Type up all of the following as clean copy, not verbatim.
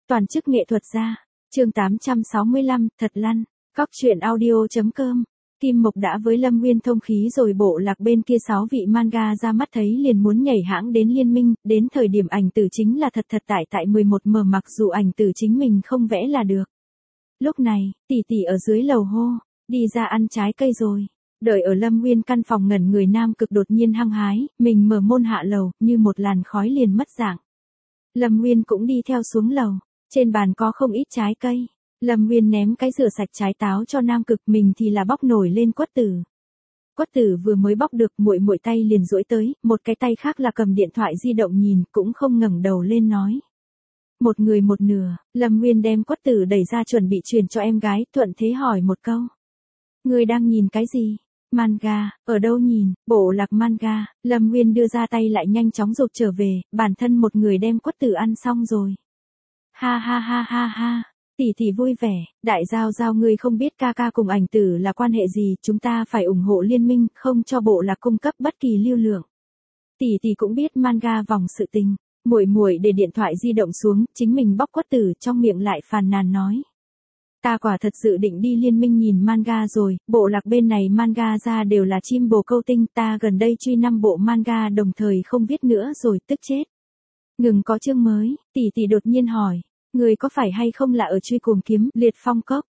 Toàn chức nghệ thuật gia. Chương 865, thật lăn. Cóc truyện audio.com. Kim Mộc đã với Lâm Nguyên thông khí rồi, bộ lạc bên kia 6 vị manga ra mắt thấy liền muốn nhảy hãng đến liên minh, đến thời điểm ảnh tử chính là thật tại 11M, mặc dù ảnh tử chính mình không vẽ là được. Lúc này, tỷ tỷ ở dưới lầu hô, đi ra ăn trái cây rồi. Đợi ở Lâm Nguyên căn phòng ngẩn người nam cực đột nhiên hăng hái, mình mở môn hạ lầu, như một làn khói liền mất dạng. Lâm Nguyên cũng đi theo xuống lầu, trên bàn có không ít trái cây. Lâm Nguyên ném cái rửa sạch trái táo cho nam cực, mình thì là bóc nổi lên quất tử. Quất tử vừa mới bóc được, muội tay liền duỗi tới, một cái tay khác là cầm điện thoại di động nhìn, cũng không ngẩng đầu lên nói. Một người một nửa, Lâm Nguyên đem quất tử đẩy ra chuẩn bị truyền cho em gái, thuận thế hỏi một câu. Người đang nhìn cái gì? Manga, ở đâu nhìn? Bộ lạc manga. Lâm Nguyên đưa ra tay lại nhanh chóng rụt trở về, bản thân một người đem quất tử ăn xong rồi. Ha ha ha ha ha. Tỷ vui vẻ, đại giao ngươi không biết ca ca cùng ảnh tử là quan hệ gì, chúng ta phải ủng hộ liên minh, không cho bộ lạc cung cấp bất kỳ lưu lượng. Tỷ cũng biết manga vòng sự tình. Muội để điện thoại di động xuống, chính mình bóc quất tử, trong miệng lại phàn nàn nói. Ta quả thật dự định đi liên minh nhìn manga rồi, bộ lạc bên này manga ra đều là chim bồ câu tinh, ta gần đây truy 5 bộ manga đồng thời không viết nữa rồi, tức chết. Ngừng có chương mới, tỷ đột nhiên hỏi, người có phải hay không là ở truy Cuồng Kiếm, Liệt Phong Cốc?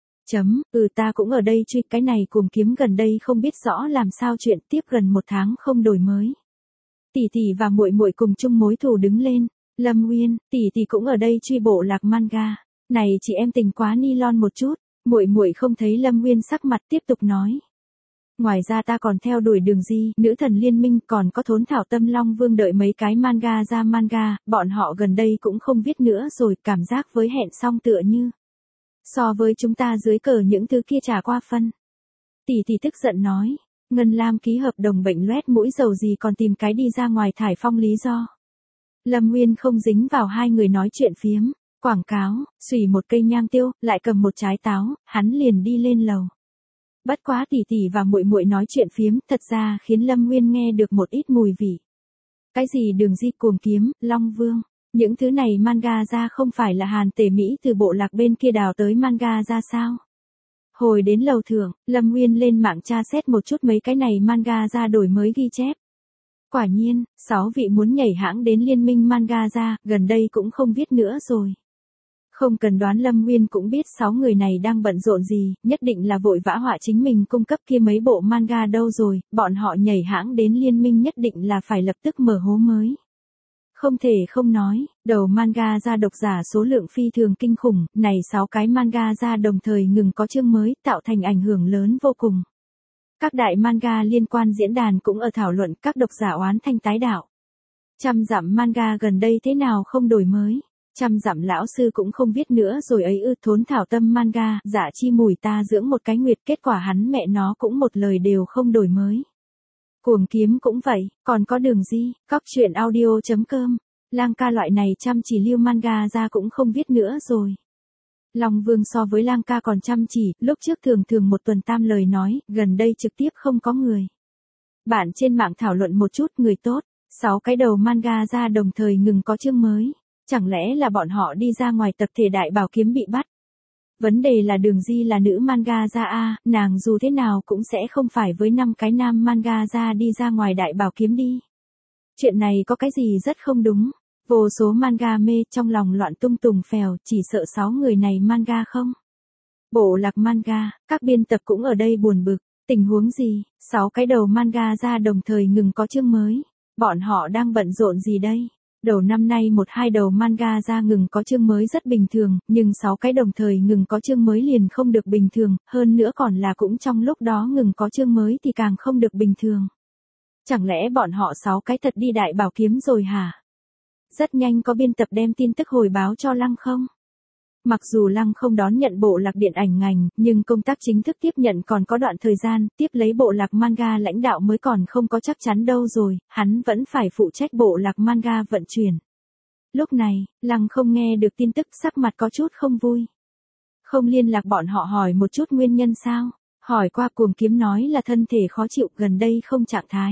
Ta cũng ở đây truy cái này Cuồng Kiếm, gần đây không biết rõ làm sao chuyện, tiếp gần 1 tháng không đổi mới. Tỷ và muội cùng chung mối thù đứng lên. Lâm Nguyên, tỷ cũng ở đây truy bộ lạc manga. Này chị em tình quá nylon một chút. Muội không thấy Lâm Nguyên sắc mặt, tiếp tục nói. Ngoài ra ta còn theo đuổi Đường Di, Nữ Thần Liên Minh, còn có Thốn Thảo Tâm Long Vương, đợi mấy cái manga ra manga, bọn họ gần đây cũng không viết nữa rồi, cảm giác với hẹn xong tựa như. So với chúng ta dưới cờ những thứ kia trả qua phân. Tỷ tức giận nói. Ngân Lam ký hợp đồng bệnh loét mũi dầu gì còn tìm cái đi ra ngoài thải phong lý do. Lâm Nguyên không dính vào hai người nói chuyện phiếm, quảng cáo, xùy một cây nhang tiêu, lại cầm một trái táo, hắn liền đi lên lầu. Bất quá tỷ và muội nói chuyện phiếm, thật ra khiến Lâm Nguyên nghe được một ít mùi vị. Cái gì Đường Di, Cuồng Kiếm, Long Vương, những thứ này manga ra không phải là Hàn Tể Mỹ từ bộ lạc bên kia đào tới manga ra sao? Hồi đến lầu thượng, Lâm Nguyên lên mạng tra xét một chút mấy cái này manga ra đổi mới ghi chép. Quả nhiên, 6 vị muốn nhảy hãng đến liên minh manga ra, gần đây cũng không viết nữa rồi. Không cần đoán, Lâm Nguyên cũng biết 6 người này đang bận rộn gì, nhất định là vội vã họa chính mình cung cấp kia mấy bộ manga đâu rồi, bọn họ nhảy hãng đến liên minh nhất định là phải lập tức mở hố mới. Không thể không nói, đầu manga ra độc giả số lượng phi thường kinh khủng, này 6 cái manga ra đồng thời ngừng có chương mới, tạo thành ảnh hưởng lớn vô cùng. Các đại manga liên quan diễn đàn cũng ở thảo luận, các độc giả oán thanh tái đạo. Trăm dặm manga gần đây thế nào không đổi mới? Trăm dặm lão sư cũng không viết nữa rồi ấy ư? Thốn Thảo Tâm manga, Dạ Chi Mùi ta dưỡng một cái nguyệt, kết quả hắn mẹ nó cũng một lời đều không đổi mới. Cuồng Kiếm cũng vậy, còn có Đường Di, Cóc truyện audio.com, Lang Ca loại này chăm chỉ lưu manga ra cũng không viết nữa rồi. Long Vương so với Lang Ca còn chăm chỉ, lúc trước thường 1 tuần tam lời nói, gần đây trực tiếp không có người. Bạn trên mạng thảo luận một chút, người tốt, 6 cái đầu manga ra đồng thời ngừng có chương mới. Chẳng lẽ là bọn họ đi ra ngoài tập thể Đại Bảo Kiếm bị bắt? Vấn đề là Đường Di là nữ manga ra a, nàng dù thế nào cũng sẽ không phải với 5 cái nam manga ra đi ra ngoài Đại Bảo Kiếm đi. Chuyện này có cái gì rất không đúng. Vô số manga mê trong lòng loạn tung tùng phèo, chỉ sợ 6 người này manga không. Bộ lạc manga, các biên tập cũng ở đây buồn bực, tình huống gì, 6 cái đầu manga ra đồng thời ngừng có chương mới, bọn họ đang bận rộn gì đây? Đầu năm nay 1-2 đầu manga ra ngừng có chương mới rất bình thường, nhưng 6 cái đồng thời ngừng có chương mới liền không được bình thường, hơn nữa còn là cũng trong lúc đó ngừng có chương mới thì càng không được bình thường. Chẳng lẽ bọn họ 6 cái thật đi Đại Bảo Kiếm rồi hả? Rất nhanh có biên tập đem tin tức hồi báo cho Lăng không. Mặc dù Lăng không đón nhận bộ lạc điện ảnh ngành, nhưng công tác chính thức tiếp nhận còn có đoạn thời gian, tiếp lấy bộ lạc manga lãnh đạo mới còn không có chắc chắn đâu rồi, hắn vẫn phải phụ trách bộ lạc manga vận chuyển. Lúc này, Lăng không nghe được tin tức, sắc mặt có chút không vui. Không liên lạc bọn họ hỏi một chút nguyên nhân sao? Hỏi qua Cuồng Kiếm nói là thân thể khó chịu, gần đây không trạng thái.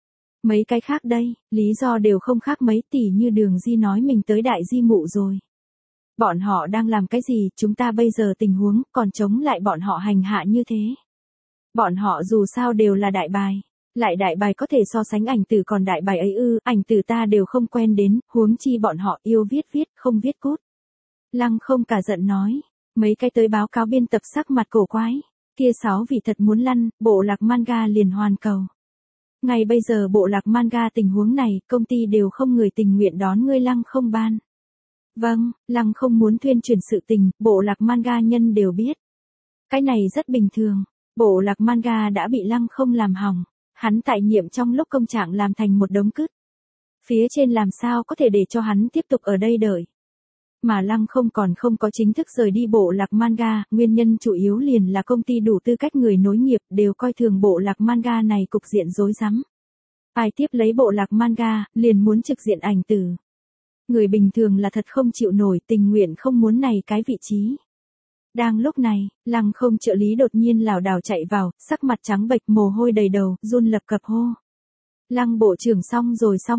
Mấy cái khác đây, lý do đều không khác mấy, tỉ như Đường Di nói mình tới Đại Di Mụ rồi. Bọn họ đang làm cái gì, chúng ta bây giờ tình huống, còn chống lại bọn họ hành hạ như thế. Bọn họ dù sao đều là đại bài. Lại đại bài có thể so sánh ảnh tử, còn đại bài ấy ư, ảnh tử ta đều không quen đến, huống chi bọn họ yêu viết viết, không viết cốt. Lăng không cả giận nói. Mấy cái tới báo cáo biên tập sắc mặt cổ quái. Kia 6 vị thật muốn lăn, bộ lạc manga liền hoàn cầu. Ngay bây giờ bộ lạc manga tình huống này, công ty đều không người tình nguyện đón ngươi Lăng không ban. Vâng, Lăng không muốn tuyên truyền sự tình, bộ lạc manga nhân đều biết. Cái này rất bình thường, bộ lạc manga đã bị Lăng không làm hỏng. Hắn tại nhiệm trong lúc công trạng làm thành một đống cứt. Phía trên làm sao có thể để cho hắn tiếp tục ở đây đợi. Mà Lăng không còn không có chính thức rời đi bộ lạc manga, nguyên nhân chủ yếu liền là công ty đủ tư cách người nối nghiệp đều coi thường bộ lạc manga này cục diện rối rắm. Ai tiếp lấy bộ lạc manga, liền muốn trực diện ảnh tử. Người bình thường là thật không chịu nổi, tình nguyện không muốn này cái vị trí. Đang lúc này, Lăng không trợ lý đột nhiên lảo đảo chạy vào, sắc mặt trắng bệch, mồ hôi đầy đầu, run lập cập hô. Lăng bộ trưởng xong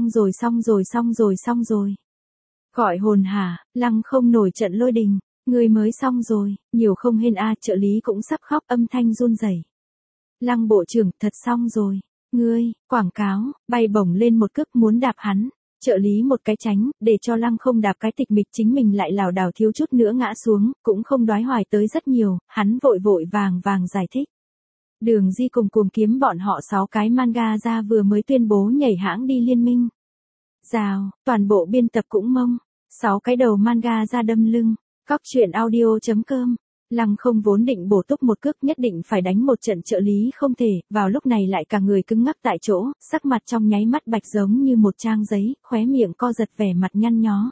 rồi. Gọi hồn hả, Lăng không nổi trận lôi đình, người mới xong rồi, nhiều không hên a, trợ lý cũng sắp khóc, âm thanh run rẩy. Lăng bộ trưởng, thật xong rồi, ngươi, quảng cáo, bay bổng lên một cước muốn đạp hắn. Trợ lý một cái tránh, để cho Lăng không đạp cái tịch mịch, chính mình lại lảo đảo thiếu chút nữa ngã xuống, cũng không đoái hoài tới rất nhiều, hắn vội vàng giải thích. Đường Di cùng Cuồng Kiếm bọn họ 6 cái manga ra vừa mới tuyên bố nhảy hãng đi liên minh. Rào, toàn bộ biên tập cũng mông, 6 cái đầu manga ra đâm lưng, cóc truyện audio.com. Lăng không vốn định bổ túc một cước, nhất định phải đánh một trận trợ lý không thể, vào lúc này lại cả người cứng ngắc tại chỗ, sắc mặt trong nháy mắt bạch giống như một trang giấy, khóe miệng co giật vẻ mặt nhăn nhó.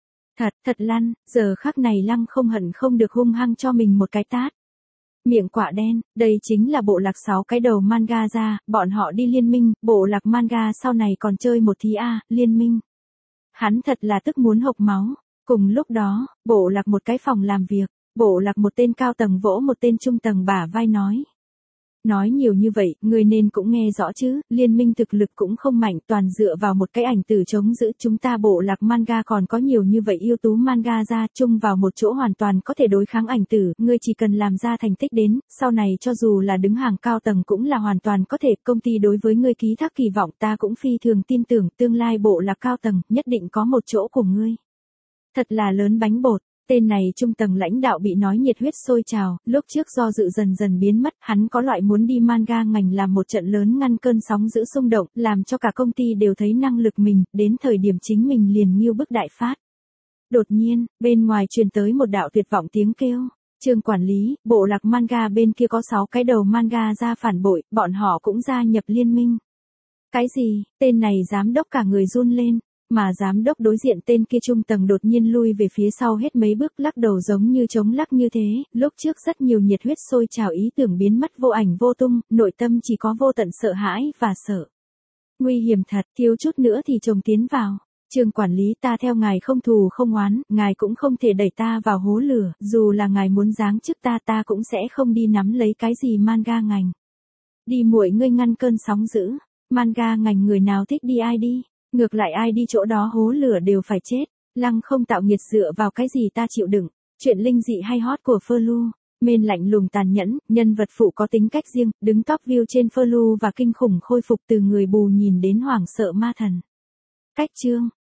Thật lăn, giờ khắc này Lăng không hận không được hung hăng cho mình một cái tát. Miệng quả đen, đây chính là bộ lạc 6 cái đầu manga ra, bọn họ đi liên minh, bộ lạc manga sau này còn chơi một thí liên minh. Hắn thật là tức muốn hộc máu. Cùng lúc đó, bộ lạc một cái phòng làm việc. Bộ lạc một tên cao tầng vỗ một tên trung tầng bả vai nói. Nói nhiều như vậy, người nên cũng nghe rõ chứ, liên minh thực lực cũng không mạnh, toàn dựa vào một cái ảnh tử chống giữ. Chúng ta bộ lạc manga còn có nhiều như vậy ưu tú manga ra, chung vào một chỗ hoàn toàn có thể đối kháng ảnh tử, ngươi chỉ cần làm ra thành tích đến, sau này cho dù là đứng hàng cao tầng cũng là hoàn toàn có thể. Công ty đối với ngươi ký thác kỳ vọng, ta cũng phi thường tin tưởng, tương lai bộ lạc cao tầng, nhất định có một chỗ của ngươi. Thật là lớn bánh bột. Tên này trung tầng lãnh đạo bị nói nhiệt huyết sôi trào, lúc trước do dự dần dần biến mất, hắn có loại muốn đi manga ngành làm một trận lớn ngăn cơn sóng dữ xung động, làm cho cả công ty đều thấy năng lực mình, đến thời điểm chính mình liền nghiêu bức đại phát. Đột nhiên, bên ngoài truyền tới một đạo tuyệt vọng tiếng kêu. Trương quản lý, bộ lạc manga bên kia có 6 cái đầu manga ra phản bội, bọn họ cũng gia nhập liên minh. Cái gì, tên này giám đốc cả người run lên. Mà giám đốc đối diện tên kia trung tầng đột nhiên lui về phía sau hết mấy bước, lắc đầu giống như chống lắc như thế, lúc trước rất nhiều nhiệt huyết sôi trào ý tưởng biến mất vô ảnh vô tung, nội tâm chỉ có vô tận sợ hãi và sợ. Nguy hiểm thật, thiếu chút nữa thì chồng tiến vào. Trương quản lý, ta theo ngài không thù không oán, ngài cũng không thể đẩy ta vào hố lửa, dù là ngài muốn giáng chức ta cũng sẽ không đi nắm lấy cái gì manga ngành. Đi muội ngươi ngăn cơn sóng dữ, manga ngành người nào thích đi ai đi. Ngược lại ai đi chỗ đó hố lửa đều phải chết. Lăng không tạo nghiệt dựa vào cái gì ta chịu đựng. Chuyện linh dị hay hot của Flu. Mên lạnh lùng tàn nhẫn, nhân vật phụ có tính cách riêng, đứng top view trên Flu và kinh khủng khôi phục từ người bù nhìn đến hoảng sợ ma thần. Cách chương.